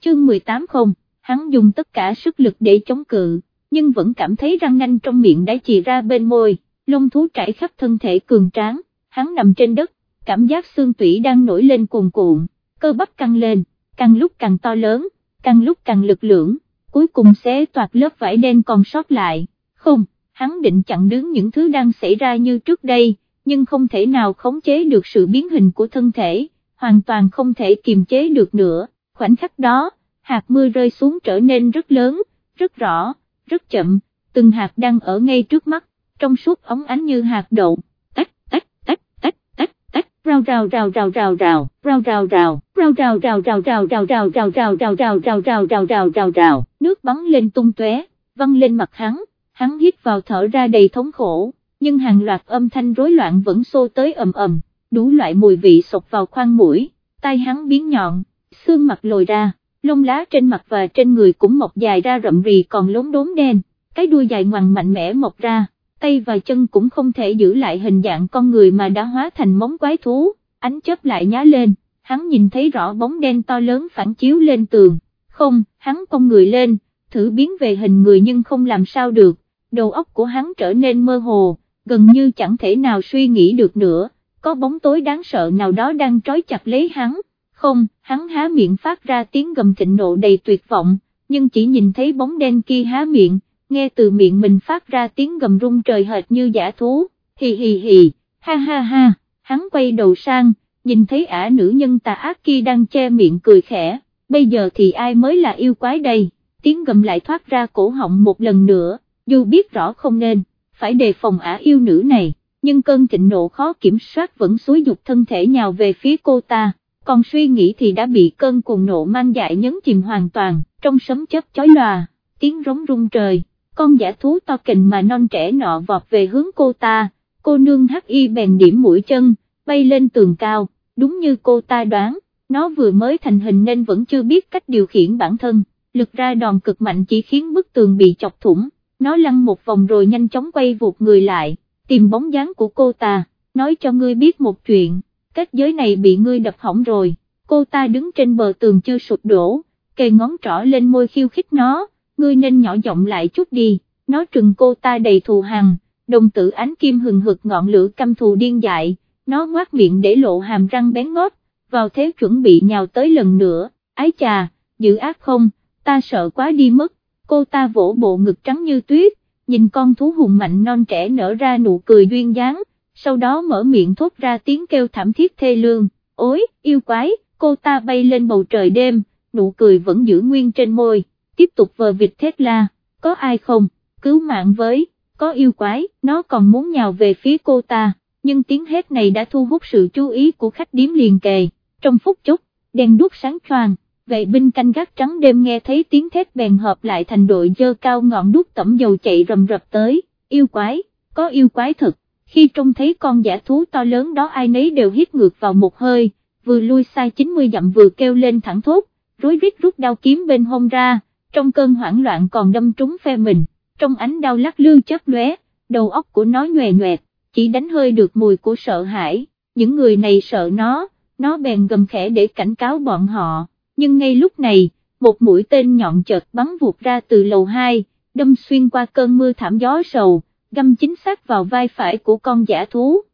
chương 18 không, hắn dùng tất cả sức lực để chống cự, nhưng vẫn cảm thấy răng nanh trong miệng đã chì ra bên môi, lông thú trải khắp thân thể cường tráng, hắn nằm trên đất, cảm giác xương tủy đang nổi lên cuồn cuộn, cơ bắp căng lên, càng lúc càng to lớn, càng lúc càng lực lưỡng, cuối cùng xé toạc lớp vải đen còn sót lại, không, hắn định chặn đứng những thứ đang xảy ra như trước đây, nhưng không thể nào khống chế được sự biến hình của thân thể, hoàn toàn không thể kiềm chế được nữa, khoảnh khắc đó, hạt mưa rơi xuống trở nên rất lớn, rất rõ, rất chậm, từng hạt đang ở ngay trước mắt, trong suốt óng ánh như hạt đậu, tách tách tách tách tách tách, rào rào rào rào rào rào, rào rào rào, rào rào rào rào rào rào rào rào rào rào rào rào rào rào rào rào rào, nước bắn lên tung tóe, văng lên mặt hắn hít vào thở ra đầy thống khổ, nhưng hàng loạt âm thanh rối loạn vẫn xô tới ầm ầm, đủ loại mùi vị xộc vào khoang mũi, tai hắn biến nhọn, xương mặt lồi ra, lông lá trên mặt và trên người cũng mọc dài ra rậm rì còn lốm đốm đen, cái đuôi dài ngoằng mạnh mẽ mọc ra, tay và chân cũng không thể giữ lại hình dạng con người mà đã hóa thành móng quái thú, ánh chớp lại nhá lên, hắn nhìn thấy rõ bóng đen to lớn phản chiếu lên tường, không, hắn cong người lên, thử biến về hình người nhưng không làm sao được, đầu óc của hắn trở nên mơ hồ, gần như chẳng thể nào suy nghĩ được nữa, có bóng tối đáng sợ nào đó đang trói chặt lấy hắn, không, hắn há miệng phát ra tiếng gầm thịnh nộ đầy tuyệt vọng, nhưng chỉ nhìn thấy bóng đen kia há miệng, nghe từ miệng mình phát ra tiếng gầm rung trời hệt như dã thú, hì hì hì, ha ha ha, hắn quay đầu sang, nhìn thấy ả nữ nhân tà ác kia đang che miệng cười khẽ, bây giờ thì ai mới là yêu quái đây, tiếng gầm lại thoát ra cổ họng một lần nữa, dù biết rõ không nên, phải đề phòng ả yêu nữ này, nhưng cơn thịnh nộ khó kiểm soát vẫn xúi dục thân thể nhào về phía cô ta, còn suy nghĩ thì đã bị cơn cuồng nộ mang dại nhấn chìm hoàn toàn, trong sấm chớp chói lòa, tiếng rống rung trời, con dã thú to kình mà non trẻ nọ vọt về hướng cô ta, cô nương hắc y bèn điểm mũi chân, bay lên tường cao, đúng như cô ta đoán, nó vừa mới thành hình nên vẫn chưa biết cách điều khiển bản thân, lực ra đòn cực mạnh chỉ khiến bức tường bị chọc thủng, nó lăn một vòng rồi nhanh chóng quay vụt người lại, tìm bóng dáng của cô ta, nói cho ngươi biết một chuyện, kết giới này bị ngươi đập hỏng rồi, cô ta đứng trên bờ tường chưa sụp đổ, kề ngón trỏ lên môi khiêu khích nó, ngươi nên nhỏ giọng lại chút đi, nó trừng cô ta đầy thù hằn, đồng tử ánh kim hừng hực ngọn lửa căm thù điên dại, nó ngoác miệng để lộ hàm răng bén ngót, vào thế chuẩn bị nhào tới lần nữa, ái chà, dữ ác không, ta sợ quá đi mất, cô ta vỗ bộ ngực trắng như tuyết, nhìn con thú hùng mạnh non trẻ nở ra nụ cười duyên dáng, sau đó mở miệng thốt ra tiếng kêu thảm thiết thê lương, ôi, yêu quái, cô ta bay lên bầu trời đêm, nụ cười vẫn giữ nguyên trên môi, tiếp tục vờ vịt thét la, có ai không, cứu mạng với, có yêu quái, nó còn muốn nhào về phía cô ta, nhưng tiếng hét này đã thu hút sự chú ý của khách điếm liền kề, trong phút chốc, đèn đuốc sáng choang. Vệ binh canh gác trắng đêm nghe thấy tiếng thét bèn hợp lại thành đội dơ cao ngọn đuốc tẩm dầu chạy rầm rập tới, yêu quái, có yêu quái thật, khi trông thấy con dã thú to lớn đó ai nấy đều hít ngược vào một hơi, vừa lui xa 90 dặm vừa kêu lên thẳng thốt, rối rít rút đao kiếm bên hông ra, trong cơn hoảng loạn còn đâm trúng phe mình, trong ánh đao lắc lư chớp lóe, đầu óc của nó nhòe nhoẹt, chỉ đánh hơi được mùi của sợ hãi, những người này sợ nó bèn gầm khẽ để cảnh cáo bọn họ. Nhưng ngay lúc này, một mũi tên nhọn chợt bắn vụt ra từ lầu 2, đâm xuyên qua cơn mưa thảm gió sầu, găm chính xác vào vai phải của con dã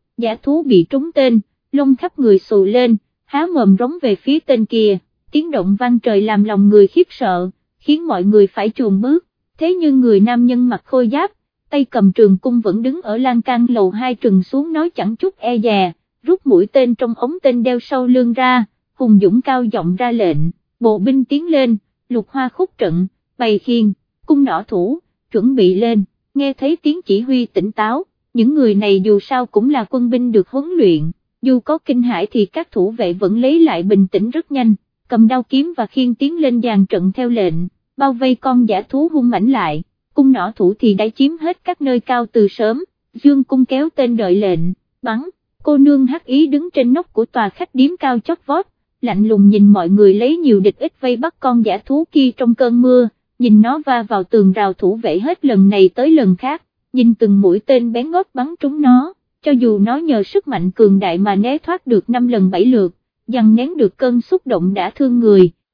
thú bị trúng tên, lông khắp người xù lên, há mồm rống về phía tên kia, tiếng động vang trời làm lòng người khiếp sợ, khiến mọi người phải chùn bước, thế nhưng người nam nhân mặc khôi giáp, tay cầm trường cung vẫn đứng ở lan can lầu 2 trừng xuống nói chẳng chút e dè, rút mũi tên trong ống tên đeo sau lưng ra, hùng dũng cao giọng ra lệnh, bộ binh tiến lên, lục hoa khúc trận, bày khiên, cung nỏ thủ, chuẩn bị lên, nghe thấy tiếng chỉ huy tỉnh táo, những người này dù sao cũng là quân binh được huấn luyện, dù có kinh hãi thì các thủ vệ vẫn lấy lại bình tĩnh rất nhanh, cầm đao kiếm và khiên tiến lên dàn trận theo lệnh, bao vây con dã thú hung mãnh lại, cung nỏ thủ thì đã chiếm hết các nơi cao từ sớm, dương cung kéo tên đợi lệnh, bắn, cô nương hắc ý đứng trên nóc của tòa khách điếm cao chót vót, lạnh lùng nhìn mọi người lấy nhiều địch ít vây bắt con dã thú kia trong cơn mưa, nhìn nó va vào tường rào thủ vệ hết lần này tới lần khác, nhìn từng mũi tên bén ngót bắn trúng nó, cho dù nó nhờ sức mạnh cường đại mà né thoát được 5 lần 7 lượt, dằn nén được cơn xúc động đã thương người,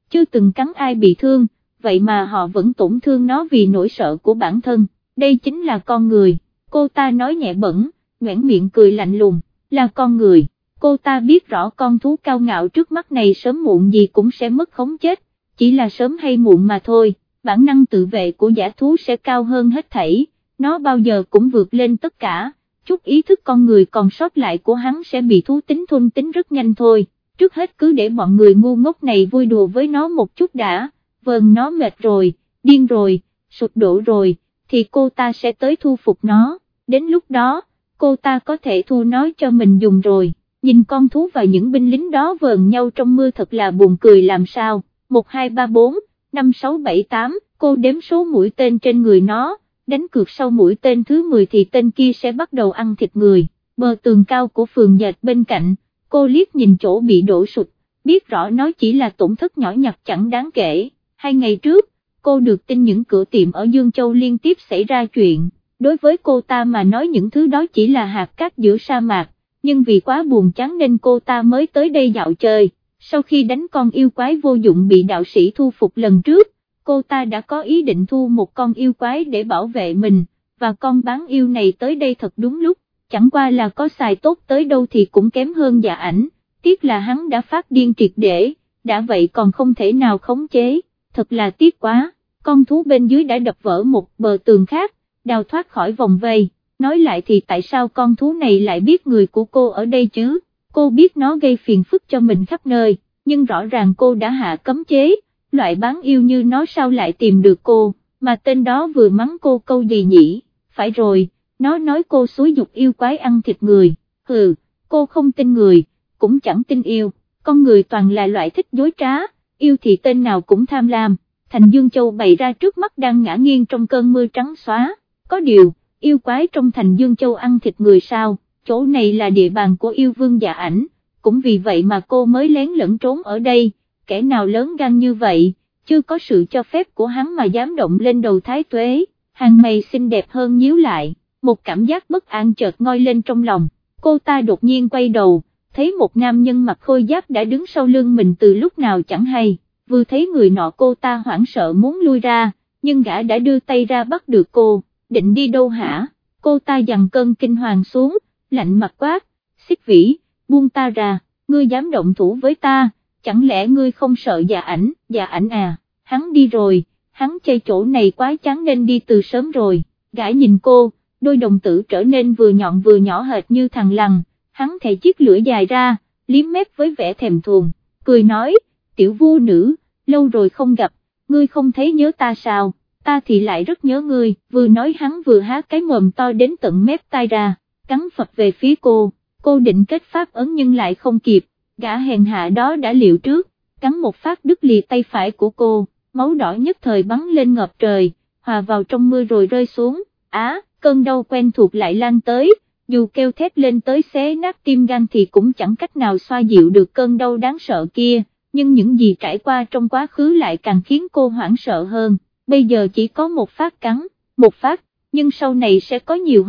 chưa từng cắn ai bị thương, vậy mà họ vẫn tổn thương nó vì nỗi sợ của bản thân, đây chính là con người, cô ta nói nhẹ bẫng, nhoẻn miệng cười lạnh lùng, là con người, cô ta biết rõ con thú cao ngạo trước mắt này sớm muộn gì cũng sẽ mất khống chết, chỉ là sớm hay muộn mà thôi, bản năng tự vệ của dã thú sẽ cao hơn hết thảy, nó bao giờ cũng vượt lên tất cả, chút ý thức con người còn sót lại của hắn sẽ bị thú tính thôn tính rất nhanh thôi, trước hết cứ để bọn người ngu ngốc này vui đùa với nó một chút đã, vờn nó mệt rồi, điên rồi, sụp đổ rồi, thì cô ta sẽ tới thu phục nó, đến lúc đó, cô ta có thể thu nó cho mình dùng rồi, nhìn con thú và những binh lính đó vờn nhau trong mưa thật là buồn cười làm sao, 1 2 3 4, 5 6 7 8, cô đếm số mũi tên trên người nó, đánh cược sau mũi tên thứ 10 thì tên kia sẽ bắt đầu ăn thịt người, bờ tường cao của phường dệt bên cạnh, cô liếc nhìn chỗ bị đổ sụt, biết rõ nó chỉ là tổn thất nhỏ nhặt chẳng đáng kể, 2 ngày trước, cô được tin những cửa tiệm ở Dương Châu liên tiếp xảy ra chuyện, đối với cô ta mà nói những thứ đó chỉ là hạt cát giữa sa mạc, nhưng vì quá buồn chán nên cô ta mới tới đây dạo chơi, sau khi đánh con yêu quái vô dụng bị đạo sĩ thu phục lần trước, cô ta đã có ý định thu một con yêu quái để bảo vệ mình, và con bán yêu này tới đây thật đúng lúc, chẳng qua là có xài tốt tới đâu thì cũng kém hơn Dạ Ảnh, tiếc là hắn đã phát điên triệt để, đã vậy còn không thể nào khống chế, thật là tiếc quá, con thú bên dưới đã đập vỡ một bờ tường khác, đào thoát khỏi vòng vây, nói lại thì tại sao con thú này lại biết người của cô ở đây chứ, cô biết nó gây phiền phức cho mình khắp nơi, nhưng rõ ràng cô đã hạ cấm chế, loại bán yêu như nó sao lại tìm được cô, mà tên đó vừa mắng cô câu gì nhỉ, phải rồi, nó nói cô xúi giục yêu quái ăn thịt người, hừ, cô không tin người, cũng chẳng tin yêu, con người toàn là loại thích dối trá, yêu thì tên nào cũng tham lam, thành Dương Châu bày ra trước mắt đang ngã nghiêng trong cơn mưa trắng xóa, có điều, yêu quái trong thành Dương Châu ăn thịt người sao, chỗ này là địa bàn của yêu vương Dạ Ảnh, cũng vì vậy mà cô mới lén lẫn trốn ở đây, kẻ nào lớn gan như vậy, chưa có sự cho phép của hắn mà dám động lên đầu Thái Tuế, hàng mày xinh đẹp hơn nhíu lại, một cảm giác bất an chợt ngoi lên trong lòng, cô ta đột nhiên quay đầu, thấy một nam nhân mặc khôi giáp đã đứng sau lưng mình từ lúc nào chẳng hay, vừa thấy người nọ cô ta hoảng sợ muốn lui ra, nhưng gã đã đưa tay ra bắt được cô, định đi đâu hả, cô ta dằn cơn kinh hoàng xuống, lạnh mặt quát, Xích Vĩ, buông ta ra, ngươi dám động thủ với ta, chẳng lẽ ngươi không sợ Dạ Ảnh à, hắn đi rồi, hắn chơi chỗ này quá chán nên đi từ sớm rồi, gã nhìn cô, đôi đồng tử trở nên vừa nhọn vừa nhỏ hệt như thằn lằn, hắn thè chiếc lưỡi dài ra, liếm mép với vẻ thèm thuồng, cười nói, tiểu vu nữ, lâu rồi không gặp, ngươi không thấy nhớ ta sao, ta thì lại rất nhớ ngươi, vừa nói hắn vừa há cái mồm to đến tận mép tai ra, cắn phập về phía cô định kết pháp ấn nhưng lại không kịp, gã hèn hạ đó đã liệu trước, cắn một phát đứt lìa tay phải của cô, máu đỏ nhất thời bắn lên ngập trời, hòa vào trong mưa rồi rơi xuống, cơn đau quen thuộc lại lan tới, dù kêu thét lên tới xé nát tim gan thì cũng chẳng cách nào xoa dịu được cơn đau đáng sợ kia, nhưng những gì trải qua trong quá khứ lại càng khiến cô hoảng sợ hơn, bây giờ chỉ có một phát cắn, một phát, nhưng sau này sẽ có nhiều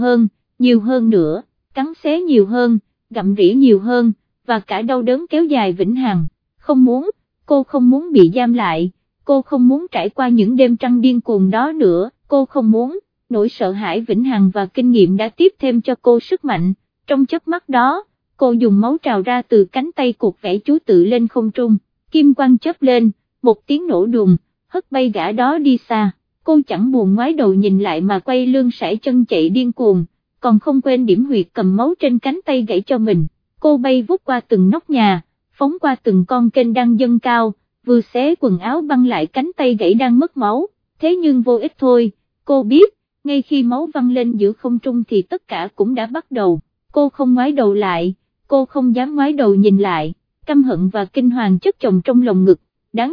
hơn nữa, cắn xé nhiều hơn, gặm rỉa nhiều hơn, và cả đau đớn kéo dài vĩnh hằng, cô không muốn bị giam lại, cô không muốn trải qua những đêm trăng điên cuồng đó nữa, cô không muốn, nỗi sợ hãi vĩnh hằng và kinh nghiệm đã tiếp thêm cho cô sức mạnh, trong chớp mắt đó, cô dùng máu trào ra từ cánh tay cuộc vẽ chú tự lên không trung, kim quang chớp lên, một tiếng nổ đùng, hất bay gã đó đi xa, cô chẳng buồn ngoái đầu nhìn lại mà quay lưng sải chân chạy điên cuồng, còn không quên điểm huyệt cầm máu trên cánh tay gãy cho mình, cô bay vút qua từng nóc nhà, phóng qua từng con kênh đang dâng cao, vừa xé quần áo băng lại cánh tay gãy đang mất máu, thế nhưng vô ích thôi, cô biết, ngay khi máu văng lên giữa không trung thì tất cả cũng đã bắt đầu, cô không ngoái đầu lại, cô không dám ngoái đầu nhìn lại, căm hận và kinh hoàng chất chồng trong lồng ngực, đáng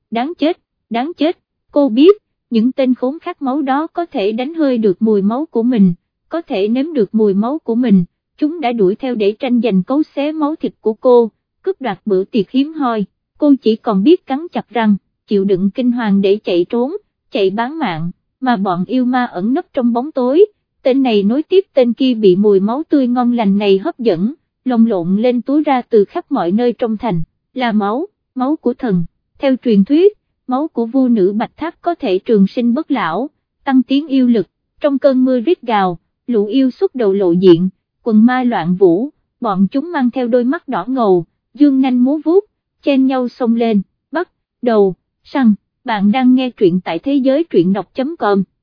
chết, cô biết, những tên khốn khát máu đó có thể đánh hơi được mùi máu của mình, có thể nếm được mùi máu của mình, chúng đã đuổi theo để tranh giành cấu xé máu thịt của cô, cướp đoạt bữa tiệc hiếm hoi, cô chỉ còn biết cắn chặt răng, chịu đựng kinh hoàng để chạy trốn, chạy bán mạng, mà bọn yêu ma ẩn nấp trong bóng tối, tên này nối tiếp tên kia bị mùi máu tươi ngon lành này hấp dẫn, lồng lộn lên túa ra từ khắp mọi nơi trong thành, là máu của thần, Theo truyền thuyết, máu của vua nữ Bạch Tháp có thể trường sinh bất lão, tăng tiến yêu lực, trong cơn mưa rít gào, lũ yêu xuất đầu lộ diện, quần ma loạn vũ, bọn chúng mang theo đôi mắt đỏ ngầu, dương nanh múa vuốt, chen nhau xông lên, bắt đầu săn. Bạn đang nghe truyện tại thế giới truyện đọc.com.